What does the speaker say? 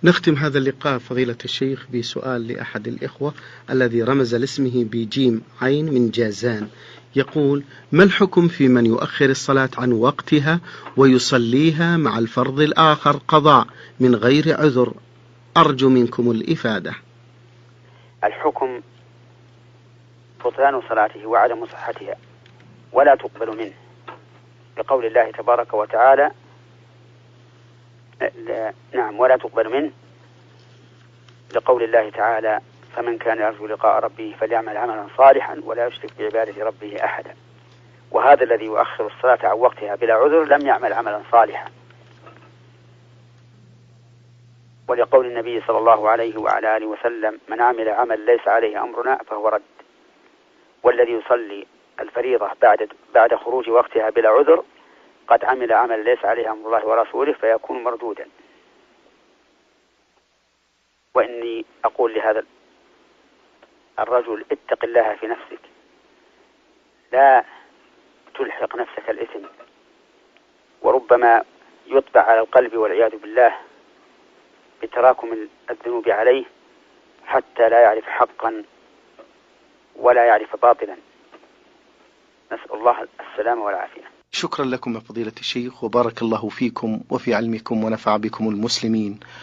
نختم هذا اللقاء فضيلة الشيخ بسؤال لأحد الإخوة الذي رمز لاسمه بجيم عين من جازان، يقول: ما الحكم في من يؤخر الصلاة عن وقتها ويصليها مع الفرض الآخر قضاء من غير عذر؟ أرجو منكم الإفادة. الحكم بطلان صلاته وعدم صحتها ولا تقبل منه، بقول الله تبارك وتعالى ولا تقبل منه، لقول الله تعالى: فمن كان يرجو لقاء ربه فليعمل عملا صالحا ولا يشرك بعبادة ربه أحدا. وهذا الذي يؤخر الصلاة عن وقتها بلا عذر لم يعمل عملا صالحا، ولقول النبي صلى الله عليه وعلى آله وسلم: من عمل عمل ليس عليه أمرنا فهو رد. والذي يصلي الفريضة بعد خروج وقتها بلا عذر قد عمل عمل ليس عليه أمر الله ورسوله فيكون مردودا. وإني أقول لهذا الرجل: اتق الله في نفسك، لا تلحق نفسك الإثم، وربما يطبع على القلب والعياذ بالله بتراكم الذنوب عليه حتى لا يعرف حقا ولا يعرف باطلا. نسأل الله السلامة والعافية. شكرا لكم يا فضيلة الشيخ، وبارك الله فيكم وفي علمكم ونفع بكم المسلمين.